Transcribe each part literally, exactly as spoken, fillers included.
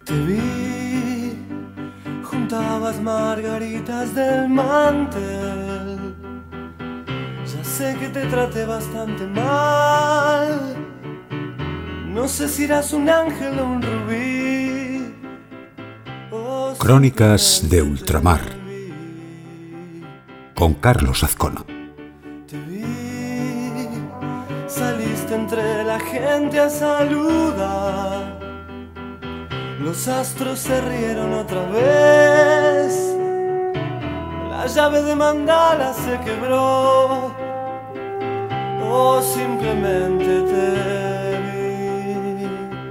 Te vi, juntabas margaritas del mantel. Ya sé que te traté bastante mal. No sé si eras un ángel o un rubí. O Crónicas de Ultramar, con Carlos Azcona. Te vi, saliste entre la gente a saludar. Los astros se rieron otra vez. La llave de mandala se quebró. O simplemente te vi.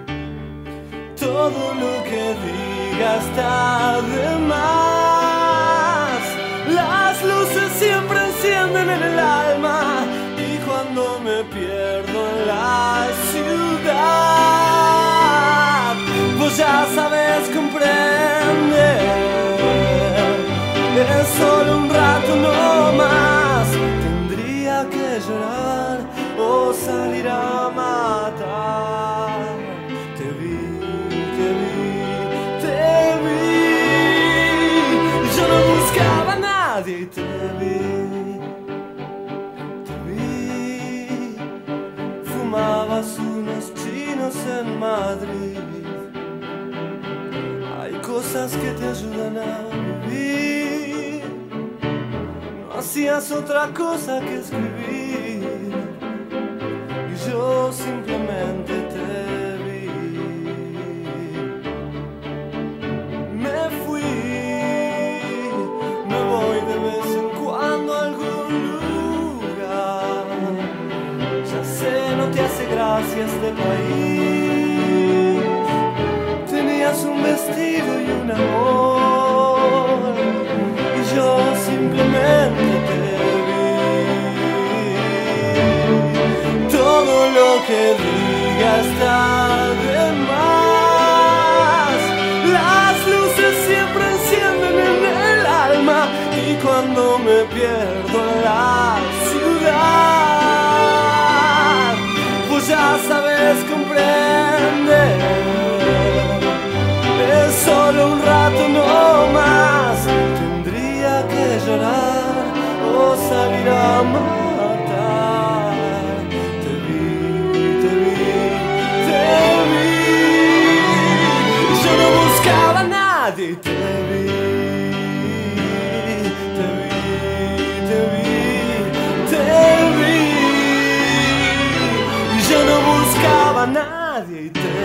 Todo lo que diga está de más. Las luces siempre encienden en el alma. Y cuando me pierdo en la ciudad, vos ya sabes comprender. Es solo un rato no más. Tendría que llorar o salir a matar. Te vi, te vi, te vi. Yo no buscaba a nadie y te vi. Te vi. Fumabas unos chinos en Madrid. Hay cosas que te ayudan a vivir. No hacías otra cosa que escribir. Y yo simplemente te vi. Me fui. Me voy de vez en cuando a algún lugar. Ya sé, no te hace gracia este país. Tenías un vestido y un amor, y yo simplemente te vi. Todo lo que diga está de más. Las luces siempre encienden en el alma. Y cuando me pierdo en la ciudad, pues ya sabes comprender. Es solo un rato no más. Tendría que llorar o salir a matar. Te vi, te vi, te vi. Yo no buscaba a nadie y te vi. Te vi, te vi, te vi. Yo no buscaba a nadie y te vi.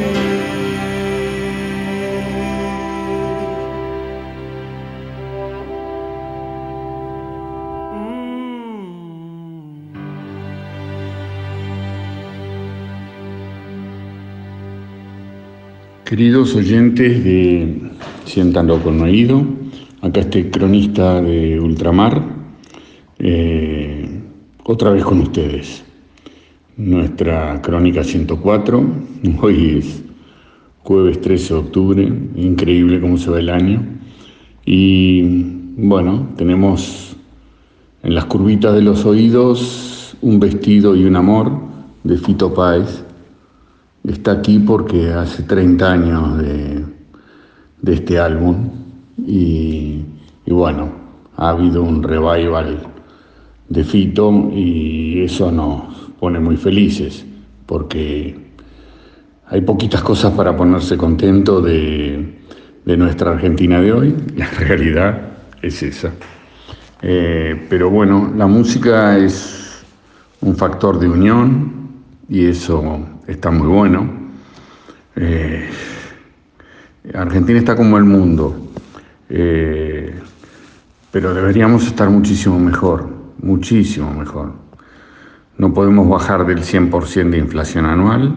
Queridos oyentes de Siéntanlo con Oído, acá este cronista de Ultramar, eh, otra vez con ustedes. Nuestra crónica ciento cuatro, hoy es jueves trece de octubre, increíble cómo se va el año. Y bueno, tenemos en las curvitas de los oídos Un vestido y un amor de Fito Páez. Está aquí porque hace treinta años de, de este álbum y, y bueno, ha habido un revival de Fito y eso nos pone muy felices porque hay poquitas cosas para ponerse contento de, de nuestra Argentina de hoy. La realidad es esa. Eh, pero bueno, la música es un factor de unión y eso está muy bueno. Eh, Argentina está como el mundo, eh, pero deberíamos estar muchísimo mejor, muchísimo mejor. No podemos bajar del cien por ciento de inflación anual.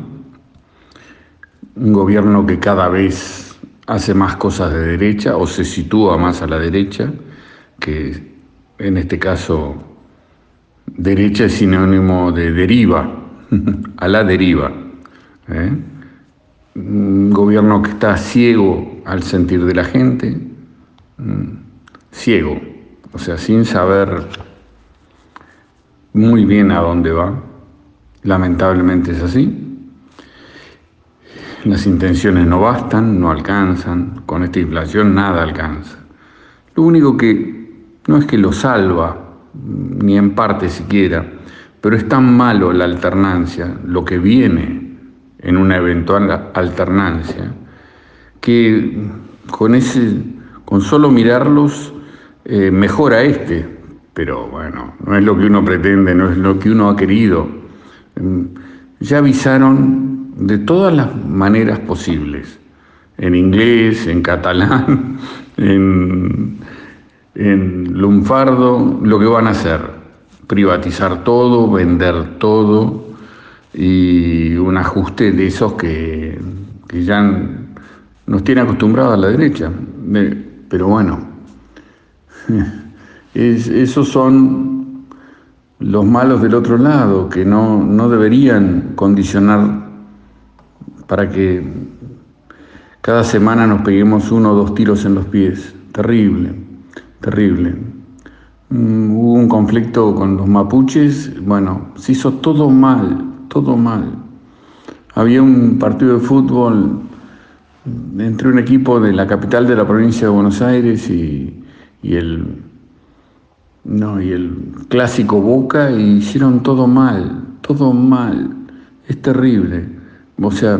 Un gobierno que cada vez hace más cosas de derecha o se sitúa más a la derecha, que en este caso derecha es sinónimo de deriva, a la deriva. ¿eh? Un gobierno que está ciego al sentir de la gente, ciego, o sea, sin saber muy bien a dónde va. Lamentablemente es así. las intenciones no bastan, no alcanzan, con esta inflación nada alcanza. Lo único que no es que lo salva, ni en parte siquiera, pero es tan malo la alternancia, lo que viene en una eventual alternancia, que con, ese, con solo mirarlos eh, mejora este, pero bueno, no es lo que uno pretende, no es lo que uno ha querido. Ya avisaron de todas las maneras posibles, en inglés, en catalán, en, en lunfardo, lo que van a hacer: privatizar todo, vender todo, y un ajuste de esos que, que ya nos tiene acostumbrados a la derecha. Pero bueno, es, esos son los malos del otro lado, que no, no deberían condicionar para que cada semana nos peguemos uno o dos tiros en los pies. Terrible, terrible. Mm, hubo un conflicto con los mapuches, bueno, se hizo todo mal, todo mal. Había un partido de fútbol entre un equipo de la capital de la provincia de Buenos Aires y, y el no, y el clásico Boca, y hicieron todo mal, todo mal. Es terrible. O sea,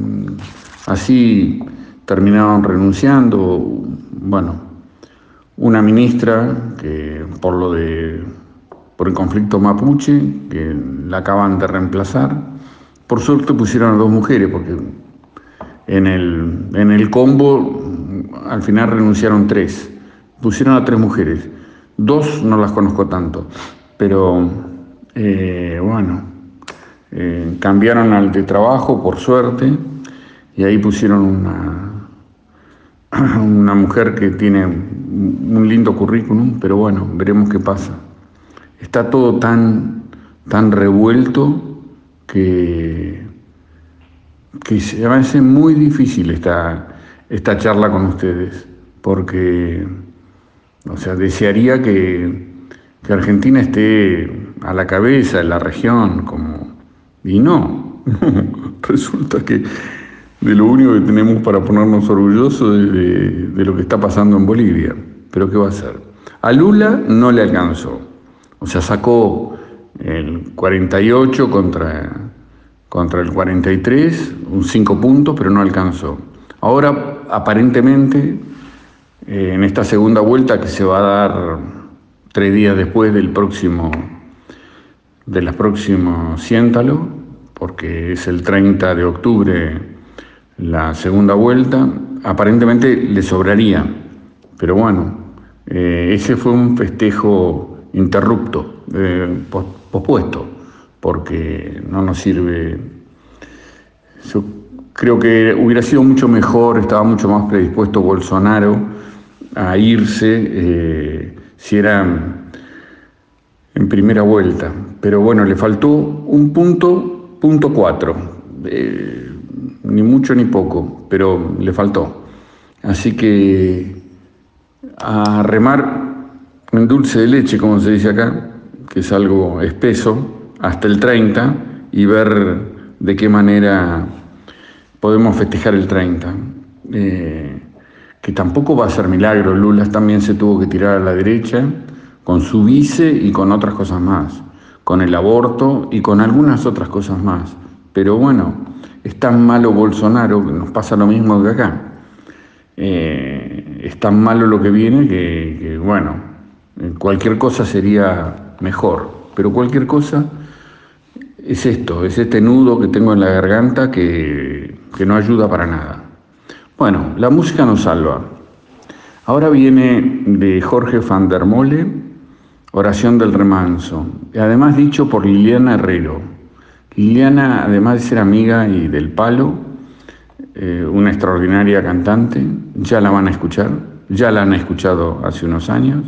así terminaron renunciando. Bueno, una ministra que por lo de por el conflicto mapuche, que la acaban de reemplazar. Por suerte pusieron a dos mujeres, porque en el, en el combo al final renunciaron tres. Pusieron a tres mujeres. Dos no las conozco tanto, pero eh, bueno. Eh, cambiaron al de trabajo, por suerte, y ahí pusieron una, una mujer que tiene un lindo currículum, pero bueno, veremos qué pasa. Está todo tan, tan revuelto que, que se me hace muy difícil esta, esta charla con ustedes, porque, o sea, desearía que, que Argentina esté a la cabeza de la región, como y no, resulta que de lo único que tenemos para ponernos orgullosos es de, de lo que está pasando en Bolivia. Pero ¿qué va a hacer? A Lula no le alcanzó. O sea, sacó el cuarenta y ocho contra, contra el cuarenta y tres, un cinco puntos, pero no alcanzó. Ahora, aparentemente, eh, en esta segunda vuelta que se va a dar tres días después del próximo... de las próximas Ciéntalo, porque es el treinta de octubre la segunda vuelta, aparentemente le sobraría, pero bueno, eh, ese fue un festejo interrupto, eh, pos, pospuesto, porque no nos sirve. Yo creo que hubiera sido mucho mejor, estaba mucho más predispuesto Bolsonaro a irse eh, si era en primera vuelta, pero bueno, le faltó un punto, punto cuatro, eh, ni mucho ni poco, pero le faltó. Así que a remar en dulce de leche, como se dice acá, que es algo espeso, hasta el treinta, y ver de qué manera podemos festejar el treinta. Eh, que tampoco va a ser milagro. Lula también se tuvo que tirar a la derecha, con su vice y con otras cosas más, con el aborto y con algunas otras cosas más. Pero bueno, es tan malo Bolsonaro, que nos pasa lo mismo que acá. Eh, es tan malo lo que viene que, que, bueno, cualquier cosa sería mejor. Pero cualquier cosa es esto, es este nudo que tengo en la garganta que, que no ayuda para nada. Bueno, la música nos salva. Ahora viene de Jorge van der Molle, Oración del Remanso, además dicho por Liliana Herrero. Liliana, además de ser amiga y del palo, eh, una extraordinaria cantante, ya la van a escuchar, ya la han escuchado hace unos años.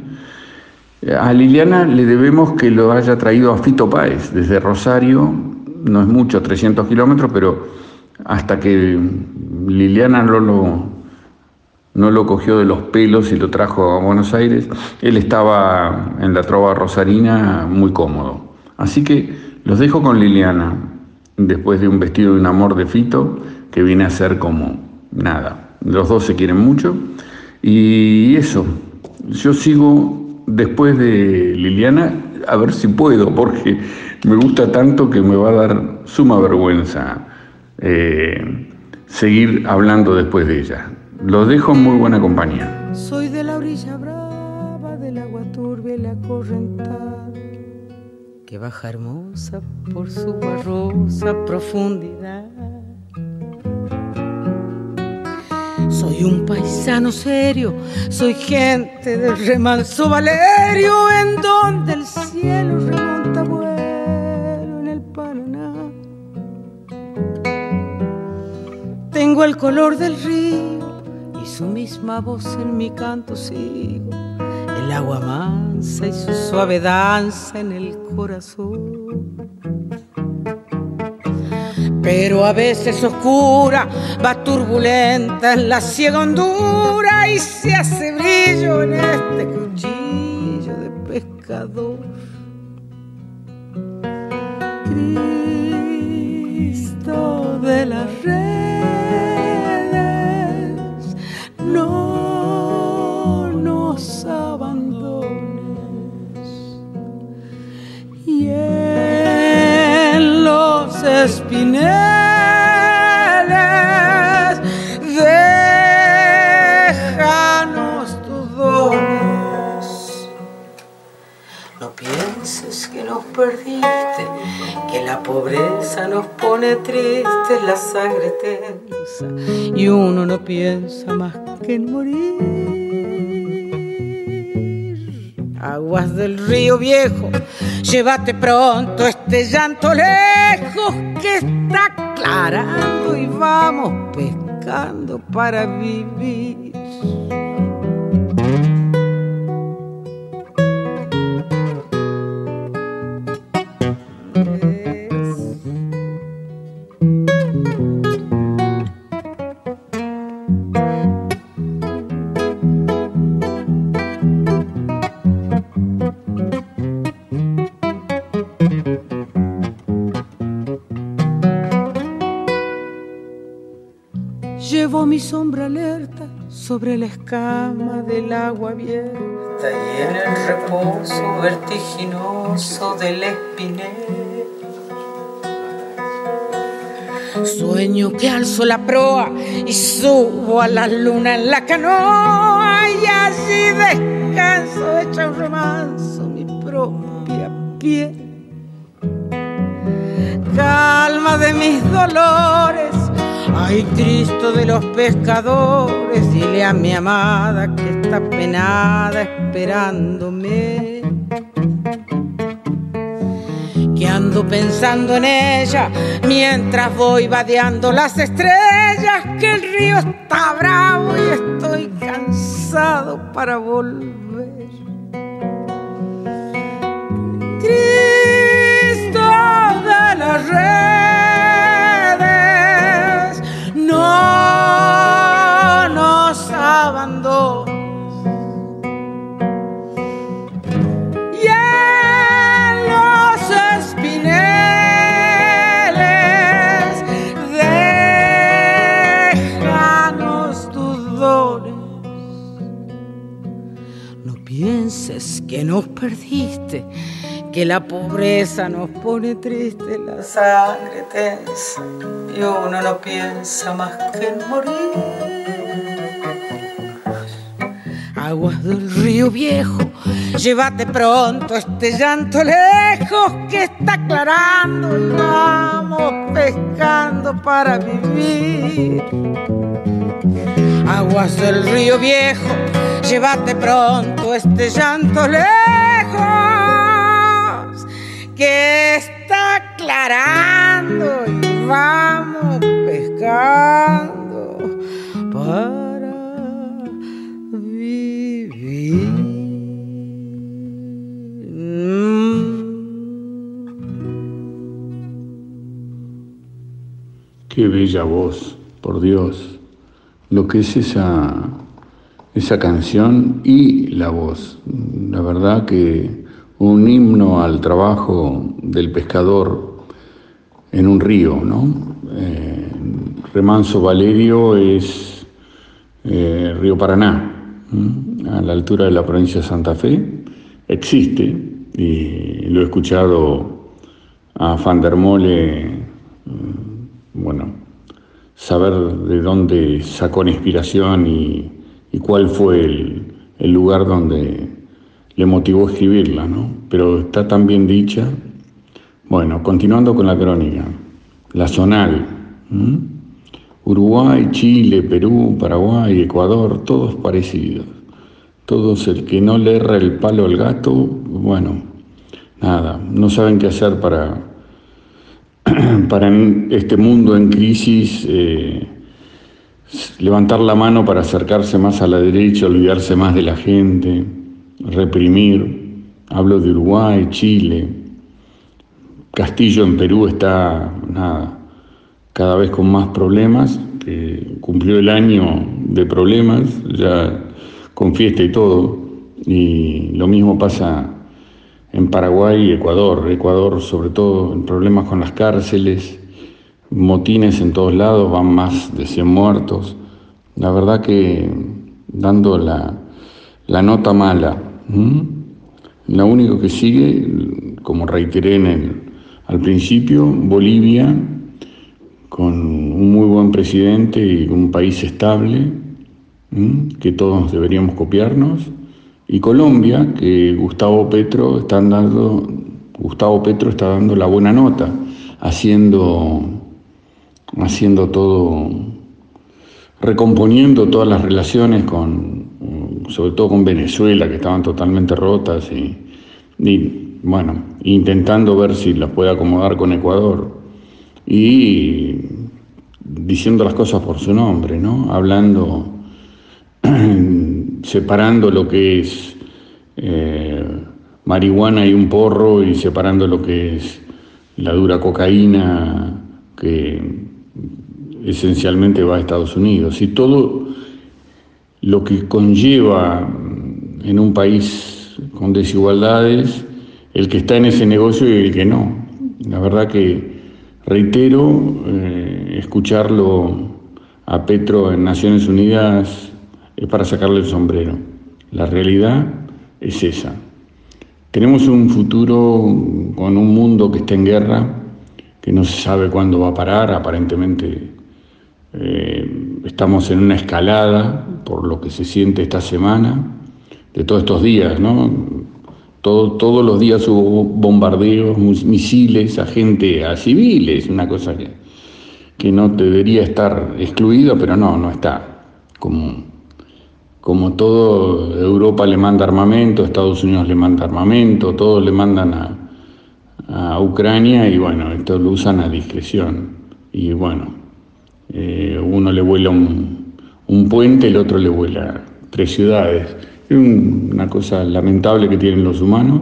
A Liliana le debemos que lo haya traído a Fito Páez desde Rosario, no es mucho, trescientos kilómetros, pero hasta que Liliana no lo... no lo cogió de los pelos y lo trajo a Buenos Aires, él estaba en la trova rosarina muy cómodo. Así que los dejo con Liliana, después de Un vestido de un amor de Fito, que viene a ser como nada. Los dos se quieren mucho y eso, yo sigo después de Liliana a ver si puedo, porque me gusta tanto que me va a dar suma vergüenza eh, seguir hablando después de ella. Los dejo en muy buena compañía. Soy de la orilla brava, del agua turbia y la correntada, que baja hermosa por su barrosa profundidad. Soy un paisano serio, soy gente del remanso Valerio, en donde el cielo remonta vuelo en el Paraná. Tengo el color del río y su misma voz en mi canto sigo, el agua mansa y su suave danza en el corazón. Pero a veces oscura, va turbulenta en la ciega hondura y se hace brillo en este cuchillo de pescador. Cristo de las redes, no nos abandones. Y en los espineles, déjanos tus dones. No pienses que nos perdiste, que la pobreza nos pone tristes, la sangre tensa, y uno no piensa más que en morir. Aguas del río viejo, llévate pronto este llanto lejos, que está aclarando y vamos pescando para vivir. Llevo mi sombra alerta sobre la escama del agua abierta y en el reposo vertiginoso del espinel. Sueño que alzo la proa y subo a la luna en la canoa, y allí descanso hecha un remanso mi propia piel. Calma de mis dolores, ay, Cristo de los pescadores, dile a mi amada que está penada esperándome, que ando pensando en ella mientras voy vadeando las estrellas, que el río está bravo y estoy cansado para volver. Cristo de la redes, no nos abandones. Y en los espineles, déjanos tus dones. No pienses que nos perdiste, que la pobreza nos pone triste, la sangre tensa, y uno no piensa más que en morir. Aguas del río viejo, llévate pronto este llanto lejos, que está aclarando y vamos pescando para vivir. Aguas del río viejo, llévate pronto este llanto lejos, que está aclarando y vamos pescando para vivir. Qué bella voz, por Dios, lo que es esa, esa canción y la voz. La verdad que un himno al trabajo del pescador en un río, ¿no? Eh, Remanso Valerio es eh, Río Paraná, ¿m? a la altura de la provincia de Santa Fe. Existe, y lo he escuchado a Van der Mole, bueno, saber de dónde sacó la inspiración y, y cuál fue el, el lugar donde le motivó a escribirla, ¿no? Pero está tan bien dicha. Bueno, continuando con la crónica, la zonal, ¿m? Uruguay, Chile, Perú, Paraguay, Ecuador, todos parecidos. Todos, el que no le erra el palo al gato, bueno, nada, no saben qué hacer para, para en este mundo en crisis, eh, levantar la mano para acercarse más a la derecha, olvidarse más de la gente, reprimir. Hablo de Uruguay, Chile. Castillo en Perú está, nada, cada vez con más problemas, que cumplió el año de problemas, ya con fiesta y todo, y lo mismo pasa en Paraguay y Ecuador. Ecuador, sobre todo, en problemas con las cárceles, motines en todos lados, van más de cien muertos. La verdad que dando la, la nota mala. ¿Mm? Lo único que sigue, como reiteré en el, al principio, Bolivia, con un muy buen presidente y un país estable, que todos deberíamos copiarnos, y Colombia, que Gustavo Petro está dando, Gustavo Petro está dando la buena nota, haciendo, haciendo todo, recomponiendo todas las relaciones con, sobre todo con Venezuela, que estaban totalmente rotas, y, y bueno, intentando ver si las puede acomodar con Ecuador, y diciendo las cosas por su nombre, ¿no? Hablando, separando lo que es eh, marihuana y un porro, y separando lo que es la dura cocaína, que esencialmente va a Estados Unidos, y todo lo que conlleva en un país con desigualdades, el que está en ese negocio y el que no. La verdad que reitero, eh, escucharlo a Petro en Naciones Unidas es para sacarle el sombrero. La realidad es esa. Tenemos un futuro con un mundo que está en guerra, que no se sabe cuándo va a parar. Aparentemente eh, estamos en una escalada, por lo que se siente esta semana, de todos estos días, ¿no? Todo, todos los días hubo bombardeos, misiles a gente, a civiles, una cosa que, que no debería estar excluida, pero no, no está. Como Como todo, Europa le manda armamento, Estados Unidos le manda armamento, todos le mandan a, a Ucrania, y bueno, esto lo usan a discreción. Y bueno, eh, uno le vuela un, un puente, el otro le vuela tres ciudades. Es un, una cosa lamentable que tienen los humanos,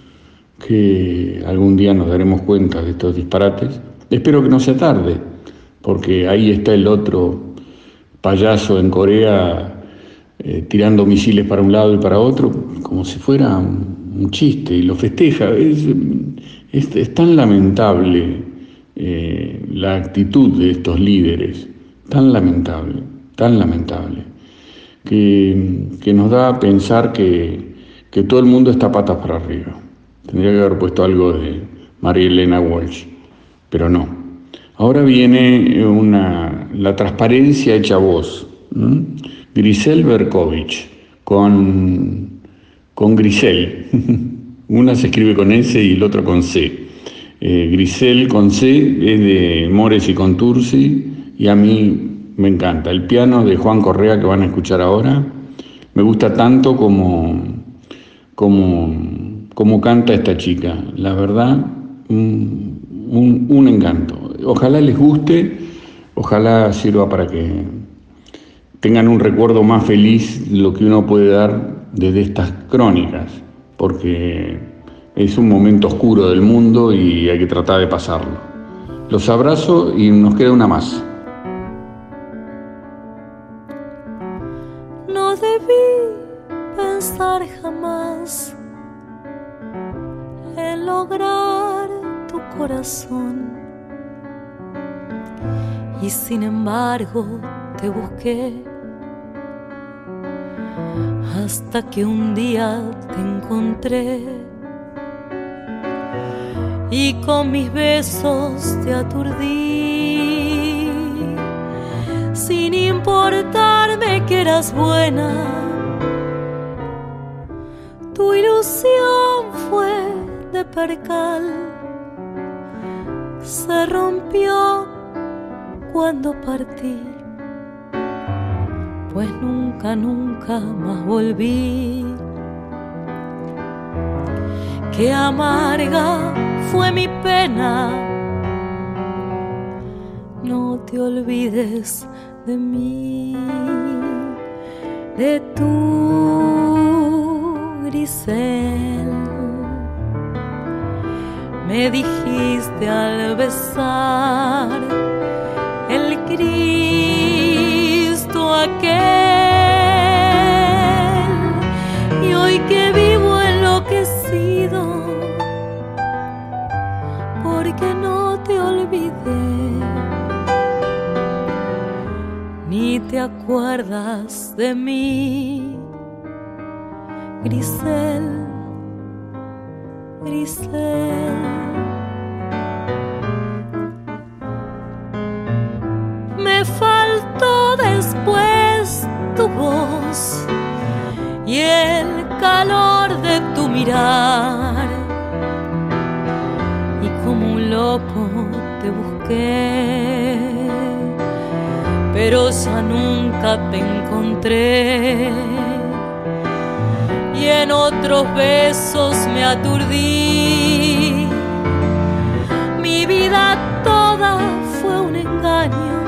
que algún día nos daremos cuenta de estos disparates. Espero que no sea tarde, porque ahí está el otro payaso en Corea, Eh, tirando misiles para un lado y para otro, como si fuera un, un chiste, y lo festeja. Es, es, es tan lamentable eh, la actitud de estos líderes, tan lamentable, tan lamentable, que, que nos da a pensar que, que todo el mundo está patas para arriba. Tendría que haber puesto algo de María Elena Walsh, pero no. Ahora viene una, la transparencia hecha voz. ¿Mm? Grisel Berkovich, con, con Grisel. Una se escribe con S y el otro con C. Eh, Grisel con C es de Mores y Contursi, y a mí me encanta. El piano de Juan Correa, que van a escuchar ahora, me gusta tanto como, como, como canta esta chica. La verdad, un, un, un encanto. Ojalá les guste, ojalá sirva para que tengan un recuerdo más feliz, lo que uno puede dar desde estas crónicas, porque es un momento oscuro del mundo y hay que tratar de pasarlo. Los abrazo y nos queda una más. No debí pensar jamás en lograr tu corazón, y sin embargo te busqué hasta que un día te encontré y con mis besos te aturdí, sin importarme que eras buena. Tu ilusión fue de percal, se rompió cuando partí, pues nunca, nunca más volví. Qué amarga fue mi pena, no te olvides de mí, de tu Grisel. Me dijiste al besar el Cristo aquel, y hoy que vivo enloquecido porque no te olvidé, ni te acuerdas de mí, Grisel, Grisel. Me faltó después tu voz y el calor de tu mirar, y como un loco te busqué, pero ya nunca te encontré, y en otros besos me aturdí. Mi vida toda fue un engaño.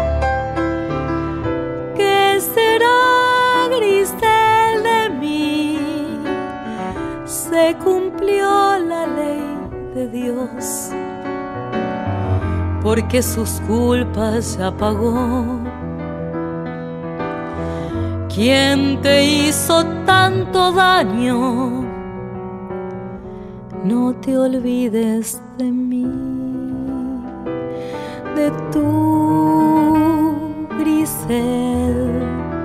¿Qué será, Grisel, de mí? Se cumplió la ley de Dios, porque sus culpas ya pagó. ¿Quién te hizo tanto daño? No te olvides de mí, de tu Grisel.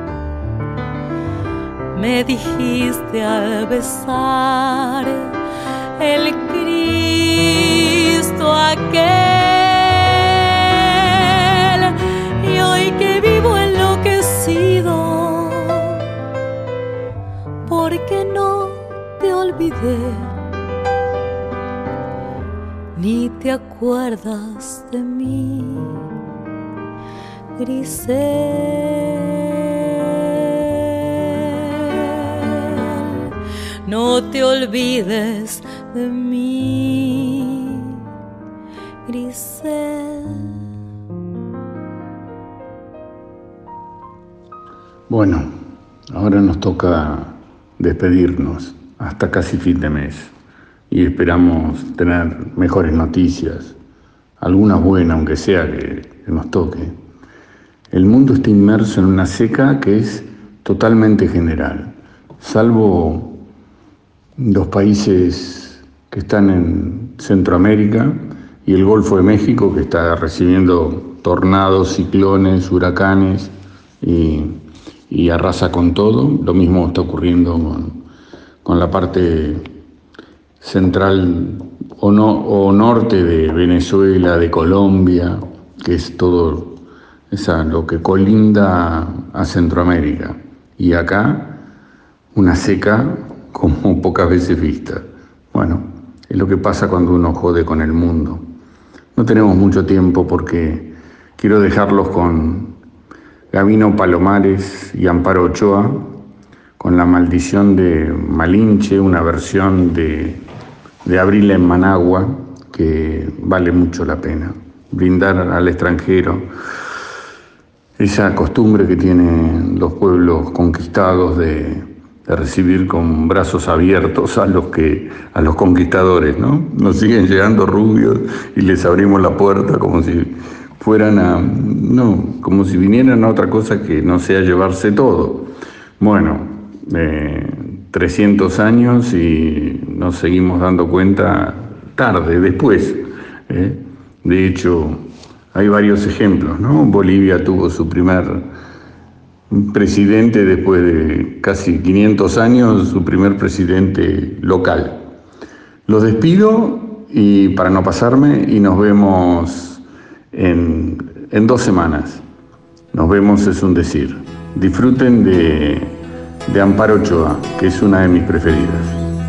Me dijiste al besar el Cristo aquel, y hoy que vivo enloquecido porque no te olvidé, ni te acuerdas de mí, Grisel. No te olvides de mí, Grisel. Bueno, ahora nos toca despedirnos hasta casi fin de mes y esperamos tener mejores noticias, alguna buena aunque sea que, que nos toque. El mundo está inmerso en una seca que es totalmente general, salvo los países que están en Centroamérica y el Golfo de México, que está recibiendo tornados, ciclones, huracanes y, y arrasa con todo. Lo mismo está ocurriendo con, con la parte central o, no, o norte de Venezuela, de Colombia, que es todo esa, lo que colinda a Centroamérica. Y acá una seca como pocas veces vista. Bueno, es lo que pasa cuando uno jode con el mundo. No tenemos mucho tiempo porque quiero dejarlos con Gabino Palomares y Amparo Ochoa, con La maldición de Malinche, una versión de, de Abril en Managua, que vale mucho la pena. Brindar al extranjero esa costumbre que tienen los pueblos conquistados de de recibir con brazos abiertos a los que a los conquistadores, ¿no? Nos siguen llegando rubios y les abrimos la puerta como si fueran a, no, como si vinieran a otra cosa que no sea llevarse todo. Bueno, eh, trescientos años y nos seguimos dando cuenta tarde, después. ¿eh? De hecho, hay varios ejemplos, ¿no? Bolivia tuvo su primer presidente después de casi quinientos años, su primer presidente local. Los despido y para no pasarme y nos vemos en, en dos semanas. Nos vemos es un decir. Disfruten de, de Amparo Ochoa, que es una de mis preferidas.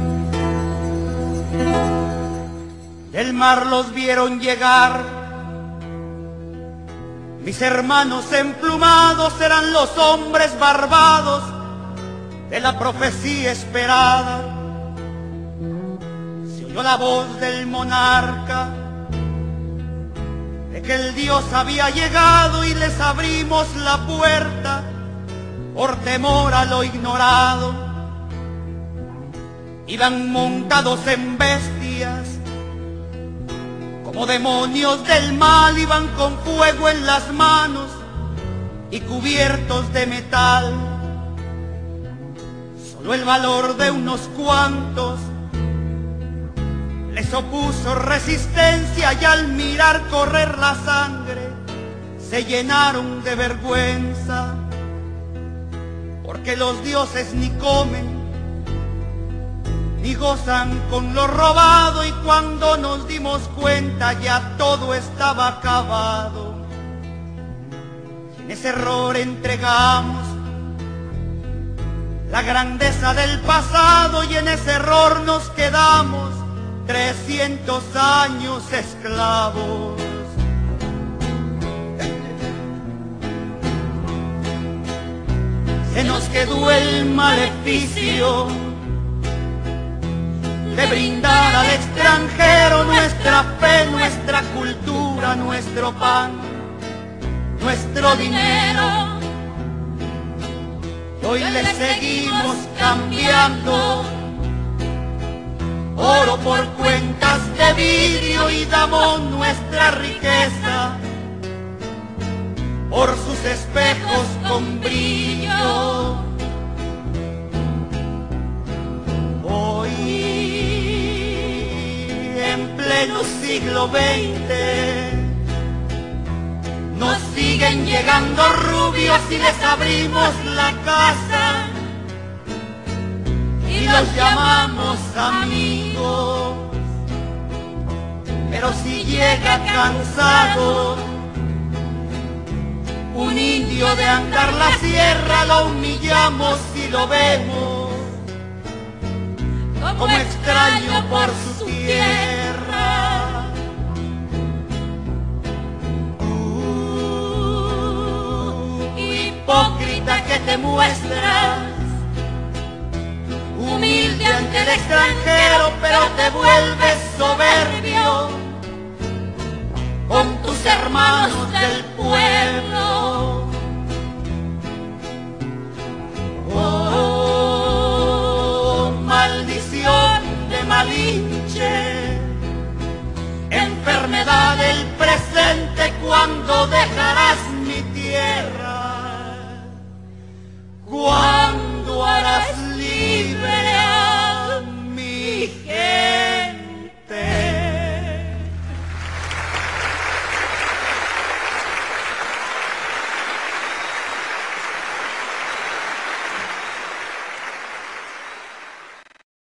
Del mar los vieron llegar, mis hermanos emplumados eran los hombres barbados de la profecía esperada. Se oyó la voz del monarca de que el Dios había llegado y les abrimos la puerta por temor a lo ignorado. Iban montados en bestias, como demonios del mal, iban con fuego en las manos y cubiertos de metal. Solo el valor de unos cuantos les opuso resistencia y al mirar correr la sangre se llenaron de vergüenza, porque los dioses ni comen ni gozan con lo robado, y cuando nos dimos cuenta ya todo estaba acabado. En ese error entregamos la grandeza del pasado y en ese error nos quedamos trescientos años esclavos. Se nos quedó el maleficio de brindar al extranjero nuestra fe, nuestra cultura, nuestro pan, nuestro dinero. Hoy le seguimos cambiando oro por cuentas de vidrio y damos nuestra riqueza por sus espejos con brillo. Hoy, en pleno siglo veinte, nos siguen llegando rubios y les abrimos la casa y los llamamos amigos. Pero si llega cansado un indio de andar la sierra, lo humillamos y lo vemos como extraño por su tierra. Uh, hipócrita que te muestras, humilde ante el extranjero, pero te vuelves soberbio con tus hermanos del pueblo. Oh, maldición de Malinche, enfermedad del presente, cuando dejará